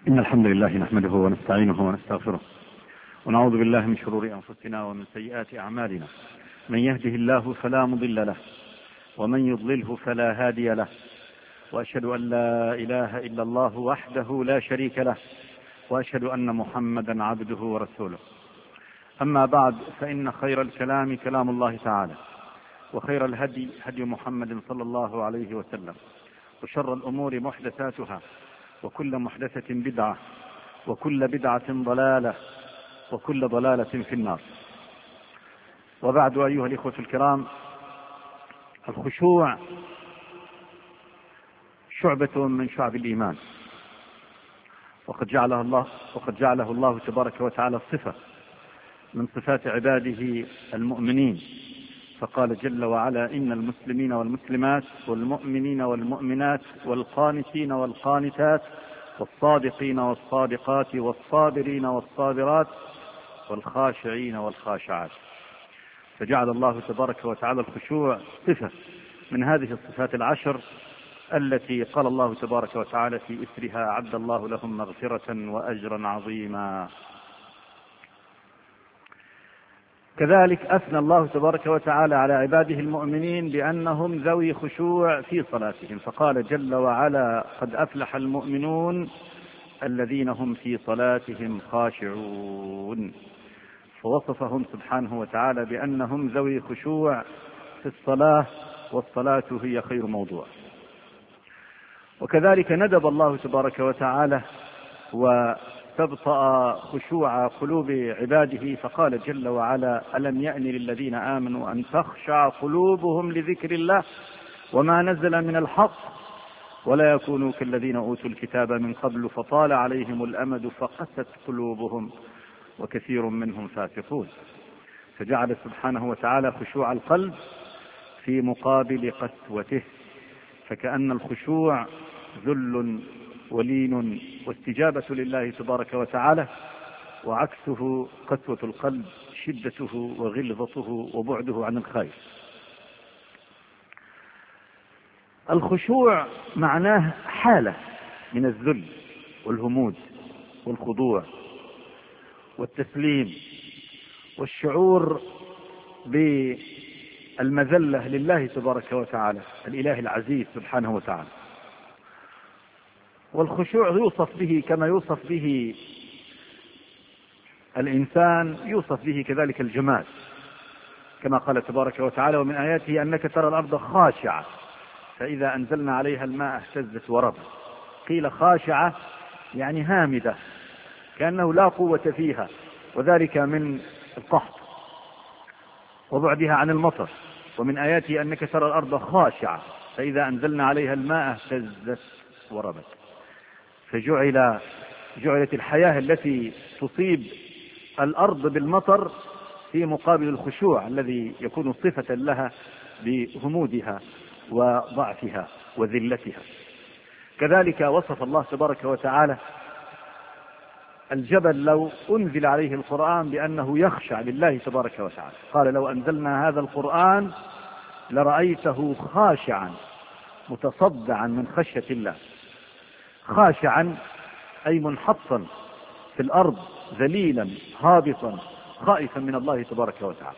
إن الحمد لله نحمده ونستعينه ونستغفره ونعوذ بالله من شرور أنفسنا ومن سيئات أعمالنا. من يهده الله فلا مضل له ومن يضلله فلا هادي له، وأشهد أن لا إله إلا الله وحده لا شريك له، وأشهد أن محمدا عبده ورسوله. أما بعد، فإن خير الكلام كلام الله تعالى، وخير الهدي هدي محمد صلى الله عليه وسلم، وشر الأمور محدثاتها، وكل محدثة بدعة، وكل بدعة ضلالة، وكل ضلالة في النار. وبعد، أيها الإخوة الكرام، الخشوع شعبة من شعب الإيمان، وقد جعله الله تبارك وتعالى صفة من صفات عباده المؤمنين، فقال جل وعلا: إن المسلمين والمسلمات والمؤمنين والمؤمنات والقانتين والقانتات والصادقين والصادقات والصابرين والصابرات والخاشعين والخاشعات. فجعل الله تبارك وتعالى الخشوع صفة من هذه الصفات العشر التي قال الله تبارك وتعالى في إثرها: أعد الله لهم مغفرة وأجرا عظيما. كذلك أثنى الله تبارك وتعالى على عباده المؤمنين بأنهم ذوي خشوع في صلاتهم، فقال جل وعلا: قد أفلح المؤمنون الذين هم في صلاتهم خاشعون. فوصفهم سبحانه وتعالى بأنهم ذوي خشوع في الصلاة، والصلاة هي خير موضوع. وكذلك ندب الله تبارك وتعالى واستبطأ خشوع قلوب عباده، فقال جل وعلا: ألم يأن للذين آمنوا أن تخشع قلوبهم لذكر الله وما نزل من الحق ولا يكونوا كالذين أوتوا الكتاب من قبل فطال عليهم الأمد فقست قلوبهم وكثير منهم فاسقون. فجعل سبحانه وتعالى خشوع القلب في مقابل قسوته، فكأن الخشوع ذل ولين واستجابة لله تبارك وتعالى، وعكسه قسوة القلب شدته وغلظته وبعده عن الخير. الخشوع معناه حالة من الذل والهمود والخضوع والتسليم والشعور بالمذلة لله تبارك وتعالى، الإله العزيز سبحانه وتعالى. والخشوع يوصف به كما يوصف به الإنسان، يوصف به كذلك الجماد، كما قال تبارك وتعالى: ومن آياته أنك ترى الأرض خاشعة فإذا أنزلنا عليها الماء اهتزت وربت. قيل خاشعة يعني هامدة، كأنه لا قوة فيها، وذلك من القحط وبعدها عن المطر. ومن آياته أنك ترى الأرض خاشعة فإذا أنزلنا عليها الماء اهتزت وربت. فجعلت الحياة التي تصيب الأرض بالمطر في مقابل الخشوع الذي يكون صفة لها بهمودها وضعفها وذلتها. كذلك وصف الله تبارك وتعالى الجبل لو أنزل عليه القرآن بأنه يخشع لله تبارك وتعالى، قال: لو أنزلنا هذا القرآن لرأيته خاشعا متصدعا من خشية الله. خاشعا أي منحطا في الأرض ذليلا هابطا خائفا من الله تبارك وتعالى.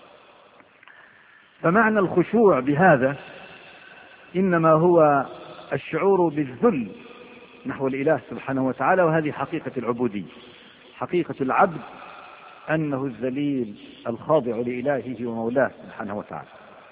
فمعنى الخشوع بهذا إنما هو الشعور بالذل نحو الإله سبحانه وتعالى، وهذه حقيقة العبودية. حقيقة العبد أنه الذليل الخاضع لإلهه ومولاه سبحانه وتعالى.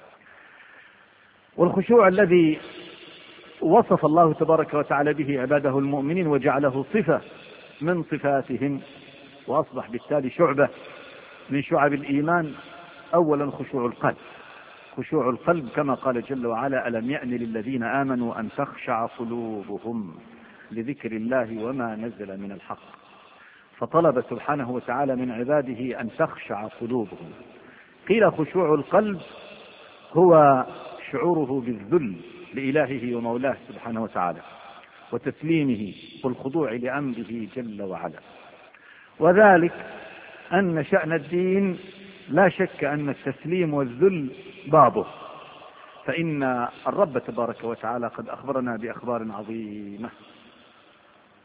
والخشوع الذي وصف الله تبارك وتعالى به عباده المؤمنين وجعله صفة من صفاتهم، وأصبح بالتالي شعبة من شعب الإيمان، أولا خشوع القلب. خشوع القلب كما قال جل وعلا: ألم يأن للذين آمنوا أن تخشع قلوبهم لذكر الله وما نزل من الحق. فطلب سبحانه وتعالى من عباده أن تخشع قلوبهم. قيل خشوع القلب هو شعوره بالذل لإلهه ومولاه سبحانه وتعالى، وتسليمه والخضوع لأمره جل وعلا. وذلك أن شأن الدين لا شك أن التسليم والذل بابه، فإن الرب تبارك وتعالى قد أخبرنا بأخبار عظيمة.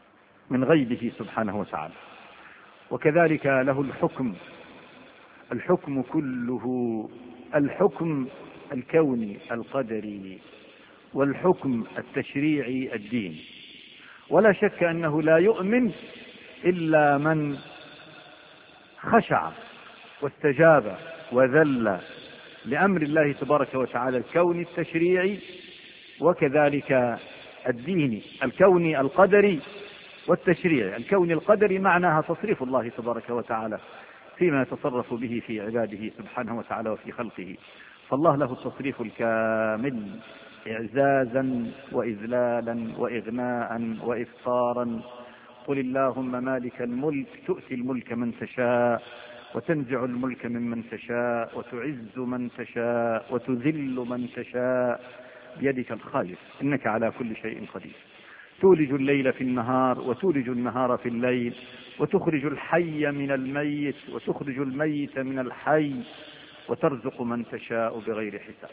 من غيبه سبحانه وتعالى. وكذلك له الحكم كله، الحكم الكوني القدري والحكم التشريعي الديني. ولا شك أنه لا يؤمن إلا من خشع واستجاب وذل لأمر الله تبارك وتعالى الكوني التشريعي، وكذلك الديني الكوني القدري والتشريعي. الكوني القدري معناها تصريف الله تبارك وتعالى فيما يتصرف به في عباده سبحانه وتعالى وفي خلقه، فالله له التصريف الكامل إعزازا وإذلالا وإغناء وإفطارا. قل اللهم مالك الملك تؤتي الملك من تشاء وتنزع الملك ممن تشاء وتعز من تشاء وتذل من تشاء بيدك الخير إنك على كل شيء قدير. تولج الليل في النهار وتولج النهار في الليل وتخرج الحي من الميت وتخرج الميت من الحي وترزق من تشاء بغير حساب.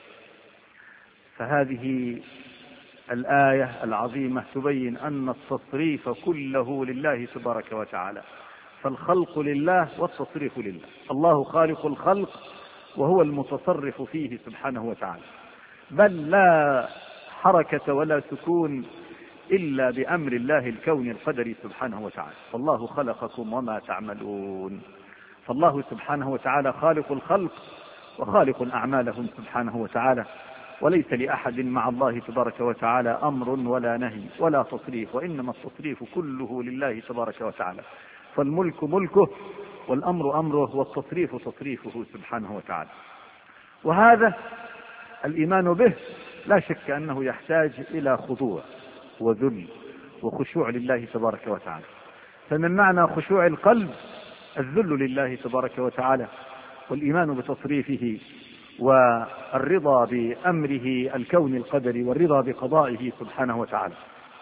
فهذه الآية العظيمة تبين أن التصريف كله لله تبارك وتعالى، فالخلق لله والتصريف لله. الله خالق الخلق وهو المتصرف فيه سبحانه وتعالى، بل لا حركة ولا سكون إلا بأمر الله الكوني القدري سبحانه وتعالى. فالله خلقكم وما تعملون، فالله سبحانه وتعالى خالق الخلق وخالق أعمالهم سبحانه وتعالى، وليس لأحد مع الله تبارك وتعالى أمر ولا نهي ولا تصريف، وإنما التصريف كله لله تبارك وتعالى. فالملك ملكه والأمر أمره والتصريف تصريفه سبحانه وتعالى. وهذا الإيمان به لا شك أنه يحتاج إلى خضوع وذل وخشوع لله تبارك وتعالى. فمن معنى خشوع القلب الذل لله تبارك وتعالى والإيمان بتصريفه والرضا بأمره الكون القدري والرضا بقضائه سبحانه وتعالى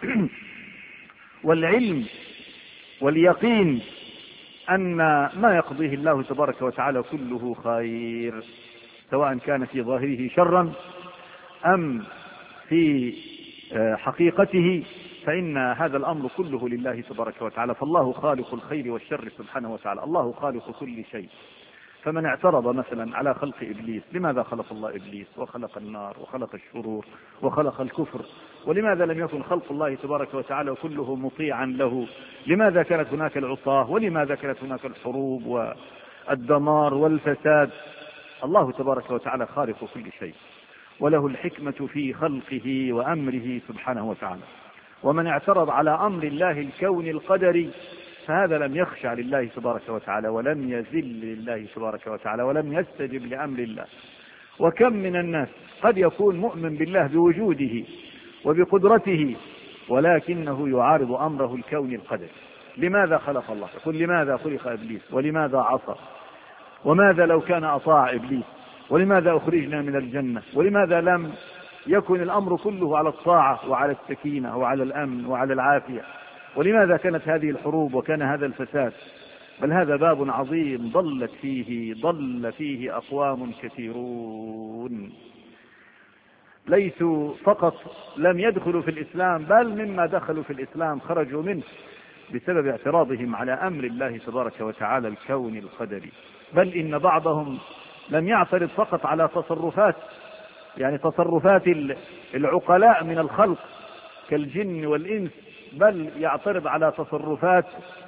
والعلم واليقين أن ما يقضيه الله تبارك وتعالى كله خير، سواء كان في ظاهره شرا أم في حقيقته، فإن هذا الأمر كله لله تبارك وتعالى. فالله خالق الخير والشر سبحانه وتعالى، الله خالق كل شيء. فمن اعترض مثلا على خلق إبليس، لماذا خلق الله إبليس وخلق النار وخلق الشرور وخلق الكفر؟ ولماذا لم يكن خلق الله تبارك وتعالى كله مطيعا له؟ لماذا كانت هناك العصاة؟ ولماذا كانت هناك الحروب والدمار والفساد؟ الله تبارك وتعالى خالق كل شيء، وله الحكمة في خلقه وأمره سبحانه وتعالى. ومن اعترض على أمر الله الكون القدري فهذا لم يخشع لله تبارك وتعالى ولم يذل لله تبارك وتعالى ولم يستجب لأمر الله. وكم من الناس قد يكون مؤمن بالله بوجوده وبقدرته ولكنه يعارض أمره الكون القدري. لماذا خلق الله؟ يقول لماذا خلق إبليس؟ ولماذا عصى؟ وماذا لو كان أطاع إبليس؟ ولماذا أخرجنا من الجنة؟ ولماذا لم يكن الأمر كله على الطاعة وعلى السكينة وعلى الأمن وعلى العافية؟ ولماذا كانت هذه الحروب وكان هذا الفساد؟ بل هذا باب عظيم ضل فيه أقوام كثيرون، ليسوا فقط لم يدخلوا في الإسلام، بل مما دخلوا في الإسلام خرجوا منه بسبب اعتراضهم على أمر الله تبارك وتعالى الكون القدري. بل إن بعضهم لم يعترض فقط على تصرفات العقلاء من الخلق كالجن والإنس، بل يعترض على تصرفات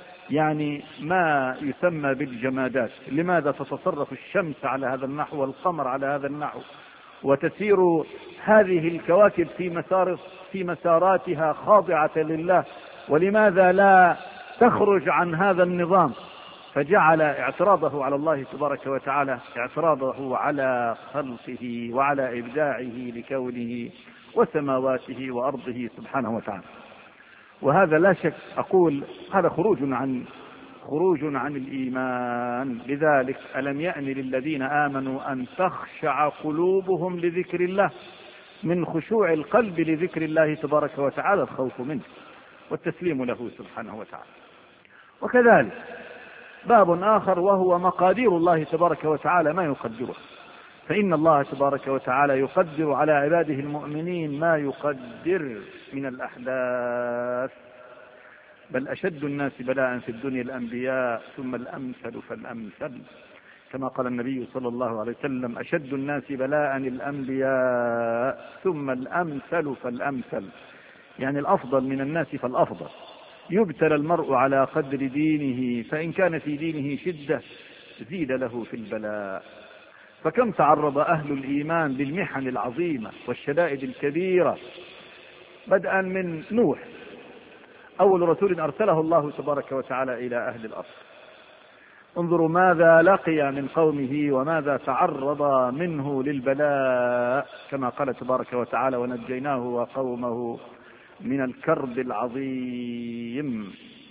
ما يسمى بالجمادات. لماذا تتصرف الشمس على هذا النحو والقمر على هذا النحو وتسير هذه الكواكب في مساراتها خاضعة لله، ولماذا لا تخرج عن هذا النظام؟ فجعل اعتراضه على الله تبارك وتعالى اعتراضه على خلقه وعلى إبداعه لكونه وسماواته وأرضه سبحانه وتعالى. وهذا لا شك أقول هذا خروج عن الإيمان. لذلك ألم يأن للذين آمنوا أن تخشع قلوبهم لذكر الله، من خشوع القلب لذكر الله تبارك وتعالى الخوف منه والتسليم له سبحانه وتعالى. وكذلك باب آخر وهو مقادير الله تبارك وتعالى ما يقدره، فإن الله تبارك وتعالى يقدر على عباده المؤمنين ما يقدر من الأحداث. بل أشد الناس بلاء في الدنيا الأنبياء ثم الأمثل فالأمثل، كما قال النبي صلى الله عليه وسلم: أشد الناس بلاء الأنبياء ثم الأمثل فالأمثل، يعني الأفضل من الناس فالأفضل. يبتلى المرء على قدر دينه، فإن كان في دينه شدة زيد له في البلاء. فكم تعرض أهل الإيمان للمحن العظيمة والشدائد الكبيرة، بدءا من نوح أول رسول أرسله الله تبارك وتعالى إلى أهل الأرض. انظروا ماذا لقي من قومه وماذا تعرض منه للبلاء، كما قال تبارك وتعالى: ونجيناه وقومه من الكرب العظيم.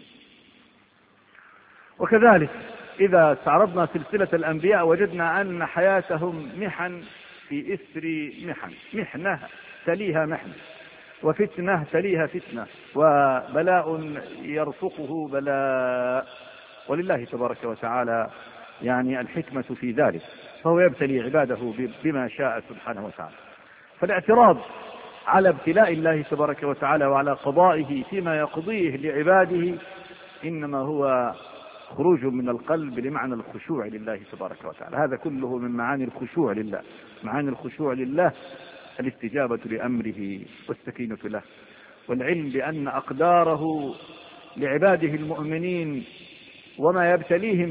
وكذلك إذا استعرضنا سلسلة الأنبياء وجدنا أن حياتهم محن في إثر محن، محنة تليها محنة، وفتنة تليها فتنة، وبلاء يرفقه بلاء. ولله تبارك وتعالى يعني الحكمة في ذلك، فهو يبتلي عباده بما شاء سبحانه وتعالى. فالاعتراض على ابتلاء الله تبارك وتعالى وعلى قضائه فيما يقضيه لعباده إنما هو خروج من القلب لمعنى الخشوع لله تبارك وتعالى. هذا كله من معاني الخشوع لله. معاني الخشوع لله الاستجابة لأمره والسكينة له، والعلم بأن أقداره لعباده المؤمنين وما يبتليهم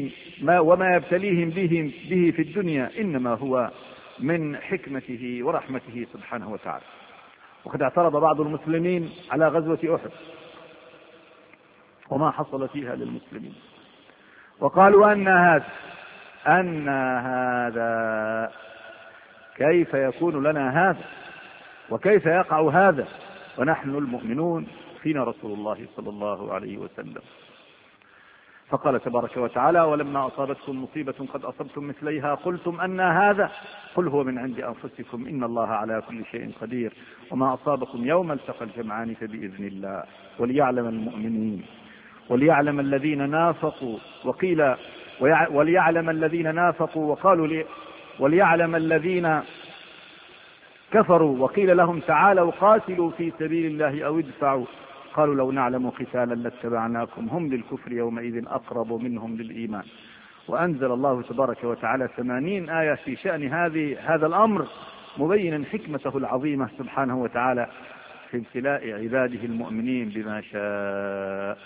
به في الدنيا إنما هو من حكمته ورحمته سبحانه وتعالى. وقد اعترض بعض المسلمين على غزوة أحد وما حصل فيها للمسلمين، وقالوا أن هذا كيف يكون لنا هذا وكيف يقع هذا ونحن المؤمنون فينا رسول الله صلى الله عليه وسلم. فقال تبارك وتعالى: ولما أصابتكم مصيبة قد أصبتم مثليها قلتم أن هذا قل هو من عند أنفسكم إن الله على كل شيء قدير وما أصابكم يوم التقى الجمعان فبإذن الله وليعلم المؤمنين وليعلم الذين نافقوا وليعلم الذين نافقوا وقالوا وليعلم الذين كفروا وقيل لهم تعالوا قاتلوا في سبيل الله أو ادفعوا قالوا لو نعلم قتالا لاتبعناكم هم للكفر يومئذ أقرب منهم للإيمان. وأنزل الله تبارك وتعالى 80 آية في شأن هذا الأمر، مبينا حكمته العظيمة سبحانه وتعالى في ابتلاء عباده المؤمنين بما شاء.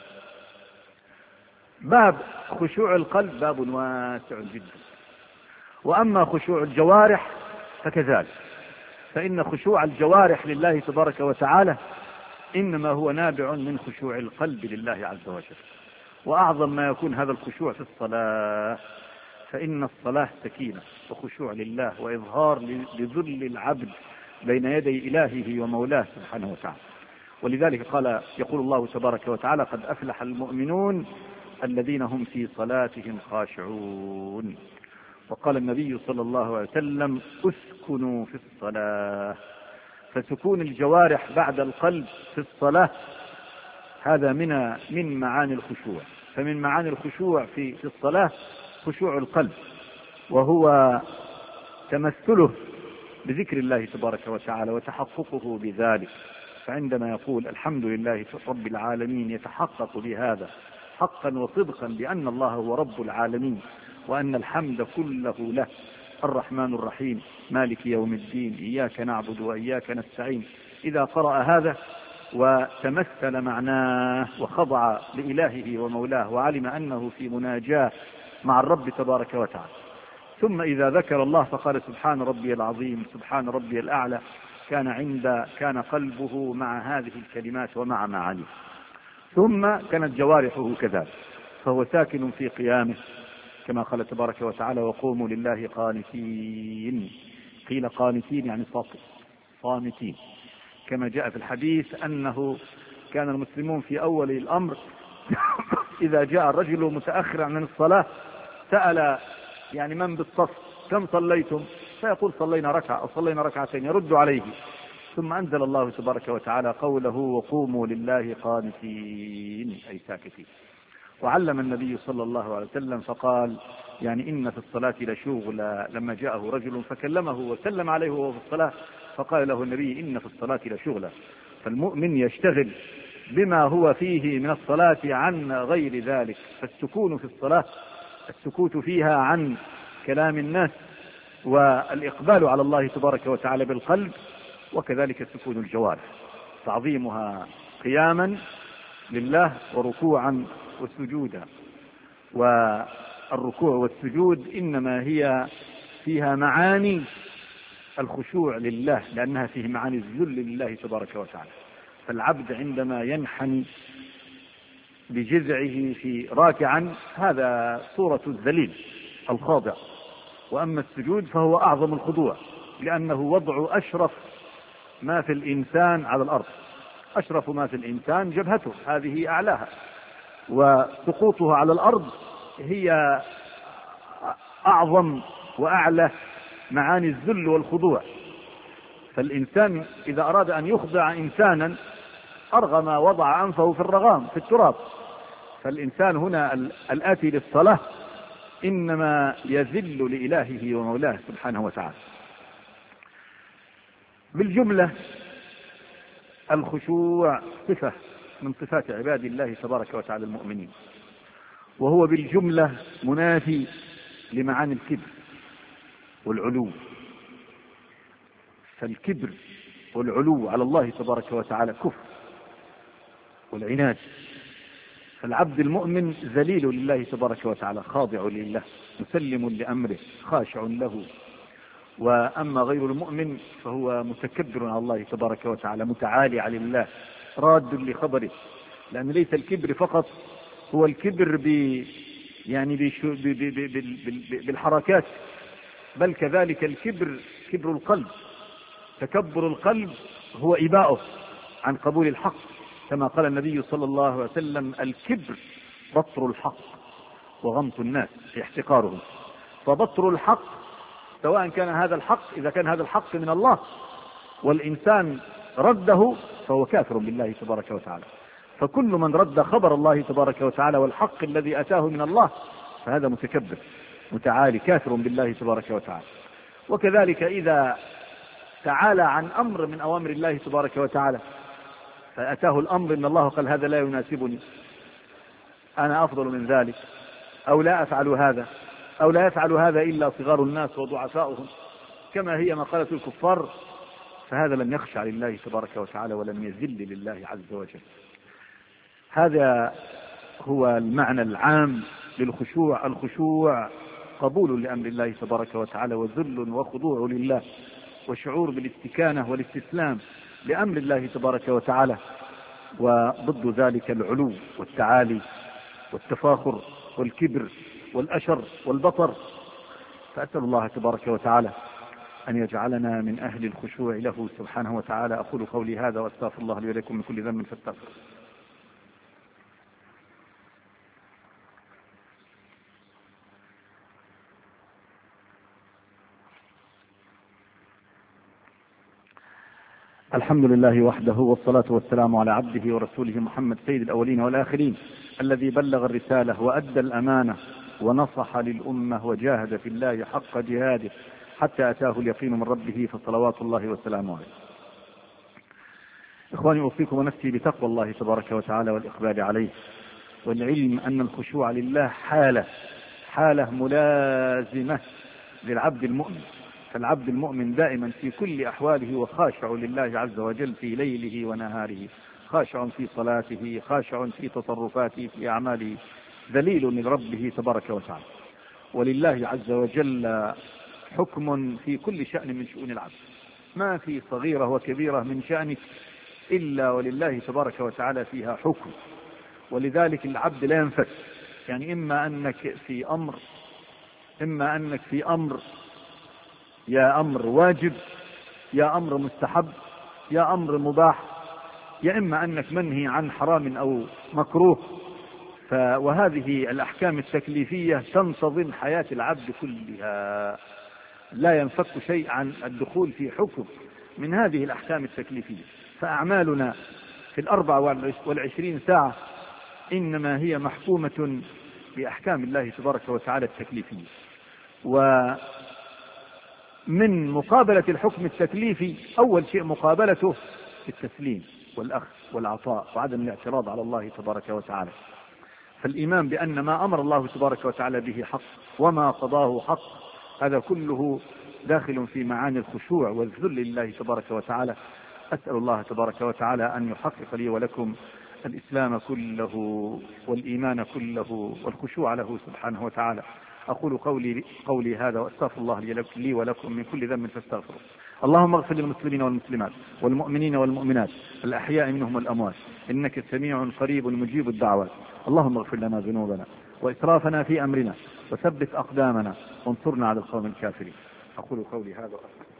باب خشوع القلب باب واسع جدا. وأما خشوع الجوارح فكذلك، فإن خشوع الجوارح لله تبارك وتعالى إنما هو نابع من خشوع القلب لله عز وجل. وأعظم ما يكون هذا الخشوع في الصلاة، فإن الصلاة سكينة وخشوع لله وإظهار لذل العبد بين يدي إلهه ومولاه سبحانه وتعالى. ولذلك يقول الله تبارك وتعالى: قد أفلح المؤمنون الذين هم في صلاتهم خاشعون. وقال النبي صلى الله عليه وسلم: اسكنوا في الصلاة. فسكون الجوارح بعد القلب في الصلاة هذا من معاني الخشوع. فمن معاني الخشوع في الصلاة خشوع القلب، وهو تمثله بذكر الله تبارك وتعالى وتحققه بذلك. فعندما يقول الحمد لله رب العالمين يتحقق بهذا حقا وصدقا بأن الله هو رب العالمين وأن الحمد كله له، الرحمن الرحيم مالك يوم الدين إياك نعبد وإياك نستعين. إذا قرأ هذا وتمثل معناه وخضع لإلهه ومولاه وعلم أنه في مناجاة مع الرب تبارك وتعالى، ثم إذا ذكر الله فقال سبحان ربي العظيم سبحان ربي الأعلى، كان قلبه مع هذه الكلمات ومع معانيه. ثم كانت جوارحه كذلك، فهو ساكن في قيامه كما قال تبارك وتعالى: وقوموا لله قانتين. قيل قانتين يعني صامتين، كما جاء في الحديث أنه كان المسلمون في أول الأمر إذا جاء الرجل متأخرا عن الصلاة سأل يعني من بالصف كم صليتم؟ فيقول صلينا ركعة أو صلينا ركعتين، يرد عليه. ثم أنزل الله تبارك وتعالى قوله: وقوموا لله قانتين أي ساكتين. وعلم النبي صلى الله عليه وسلم فقال: يعني إن في الصلاة لشغلا. لما جاءه رجل فكلمه وسلم عليه وهو في الصلاة فقال له النبي: إن في الصلاة لشغلا. فالمؤمن يشتغل بما هو فيه من الصلاة عن غير ذلك. فالسكون في الصلاة السكوت فيها عن كلام الناس والإقبال على الله تبارك وتعالى بالقلب، وكذلك سكون الجوارح، تعظيمها قياما لله وركوعا وسجودا. والركوع والسجود إنما هي فيها معاني الخشوع لله، لأنها فيه معاني الذل لله تبارك وتعالى. فالعبد عندما ينحني بجذعه في راكعا هذا صورة الذليل الخاضع، وأما السجود فهو أعظم الخضوع، لأنه وضع أشرف ما في الإنسان على الأرض. أشرف ما في الإنسان جبهته، هذه أعلاها، وسقوطها على الأرض هي أعظم وأعلى معاني الذل والخضوع. فالإنسان إذا أراد أن يخضع إنسانا أرغم وضع أنفه في الرغام في التراب. فالإنسان هنا الآتي للصلاة إنما يذل لإلهه ومولاه سبحانه وتعالى. بالجملة الخشوع صفة من صفات عباد الله تبارك وتعالى المؤمنين، وهو بالجملة منافي لمعاني الكبر والعلو. فالكبر والعلو على الله تبارك وتعالى كفر والعناد. فالعبد المؤمن ذليل لله تبارك وتعالى، خاضع لله، مسلم لأمره، خاشع له. وأما غير المؤمن فهو متكبر على الله تبارك وتعالى، متعالي على الله، راد لخبره. لأن ليس الكبر فقط هو الكبر بالحركات، بل كذلك الكبر كبر القلب. تكبر القلب هو إباؤه عن قبول الحق، كما قال النبي صلى الله عليه وسلم: الكبر بطر الحق وغمط الناس، احتقارهم. فبطر الحق سواء كان هذا الحق، إذا كان هذا الحق من الله والإنسان رده فهو كافر بالله تبارك وتعالى. فكل من رد خبر الله تبارك وتعالى والحق الذي أتاه من الله فهذا متكبر متعالي كافر بالله تبارك وتعالى. وكذلك إذا تعالى عن أمر من أوامر الله تبارك وتعالى فأتاه الأمر إن الله قال هذا لا يناسبني، أنا أفضل من ذلك، أو لا أفعل هذا، أو لا يفعل هذا إلا صغار الناس وضعفاؤهم، كما هي مقالة الكفار، فهذا لم يخشع لله تبارك وتعالى ولم يذل لله عز وجل. هذا هو المعنى العام للخشوع. الخشوع قبول لأمر الله تبارك وتعالى، وذل وخضوع لله، وشعور بالاستكانة والاستسلام لأمر الله تبارك وتعالى. وضد ذلك العلو والتعالي والتفاخر والكبر والأشر والبطر. فأسأل الله تبارك وتعالى أن يجعلنا من أهل الخشوع له سبحانه وتعالى. أقول قولي هذا وأستغفر الله لي ولكم من كل ذنب فاستغفر. الحمد لله وحده، والصلاة والسلام على عبده ورسوله محمد سيد الأولين والآخرين، الذي بلغ الرسالة وأدى الأمانة ونصح للأمة وجاهد في الله حق جهاده حتى أتاه اليقين من ربه، فصلوات الله وسلامه عليه. إخواني، أوصيكم ونفسي بتقوى الله تبارك وتعالى والإقبال عليه، والعلم أن الخشوع لله حالة ملازمة للعبد المؤمن. فالعبد المؤمن دائما في كل أحواله وخاشع لله عز وجل في ليله ونهاره، خاشع في صلاته، خاشع في تصرفاته في أعماله، ذليل لربه تبارك وتعالى. ولله عز وجل حكم في كل شأن من شؤون العبد، ما في صغيرة وكبيرة من شأنك إلا ولله تبارك وتعالى فيها حكم. ولذلك العبد لا ينفك، يعني إما أنك في أمر يا أمر واجب، يا أمر مستحب، يا أمر مباح، يا إما أنك منهي عن حرام أو مكروه. وهذه الأحكام التكليفية تنتظم حياة العبد كلها، لا ينفك شيء عن الدخول في حكم من هذه الأحكام التكليفية. فأعمالنا في 24 ساعة إنما هي محكومة بأحكام الله تبارك وتعالى التكليفية. ومن مقابلة الحكم التكليفي أول شيء مقابلته التسليم، والأخذ والعطاء وعدم الاعتراض على الله تبارك وتعالى. فالإيمان بأن ما أمر الله تبارك وتعالى به حق وما قضاه حق، هذا كله داخل في معاني الخشوع والذل لله تبارك وتعالى. أسأل الله تبارك وتعالى أن يحقق لي ولكم الإسلام كله والإيمان كله والخشوع له سبحانه وتعالى. أقول قولي هذا وأستغفر الله لي ولكم من كل ذنب فاستغفروا. اللهم اغفر للمسلمين والمسلمات والمؤمنين والمؤمنات الأحياء منهم والأموات، إنك سميع قريب مجيب الدعوات. اللهم اغفر لنا ذنوبنا وإسرافنا في أمرنا وثبت أقدامنا وانصرنا على القوم الكافرين. أقول قولي هذا